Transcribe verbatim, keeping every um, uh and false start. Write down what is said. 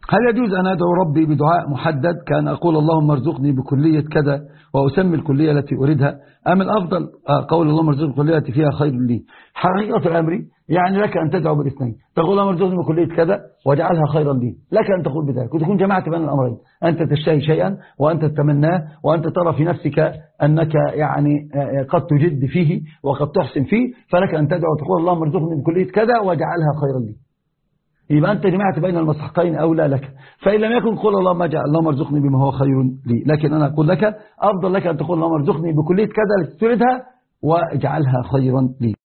هل يجوز أن أدعو ربي بدعاء محدد كان أقول اللهم ارزقني بكلية كذا وأسمي الكلية التي أريدها، أم الأفضل قول اللهم ارزقني بكلية التي فيها خير لي؟ حقيقة الأمر يعني لك أن تدعو بالاثنين، تقول اللهم ارزقني بكلية كذا واجعلها خيرا لي، لك أن تقول بذلك وتكون جمعت بين الأمرين، أنت تشتهي شيئا وأنت تتمناه وأنت ترى في نفسك أنك يعني قد تجد فيه وقد تحسن فيه، فلك أن تدعو وتقول اللهم ارزقني بكلية كذا واجعلها خيرا لي. يبقى أنت جمعت بين المسحقين أو لا لك. فإن لم يكن قل اللهم اجعل اللهم ارزقني بما هو خير لي، لكن أنا أقول لك أفضل لك أن تقول اللهم ارزقني بكلية كذا التي تريدها واجعلها خيرا لي.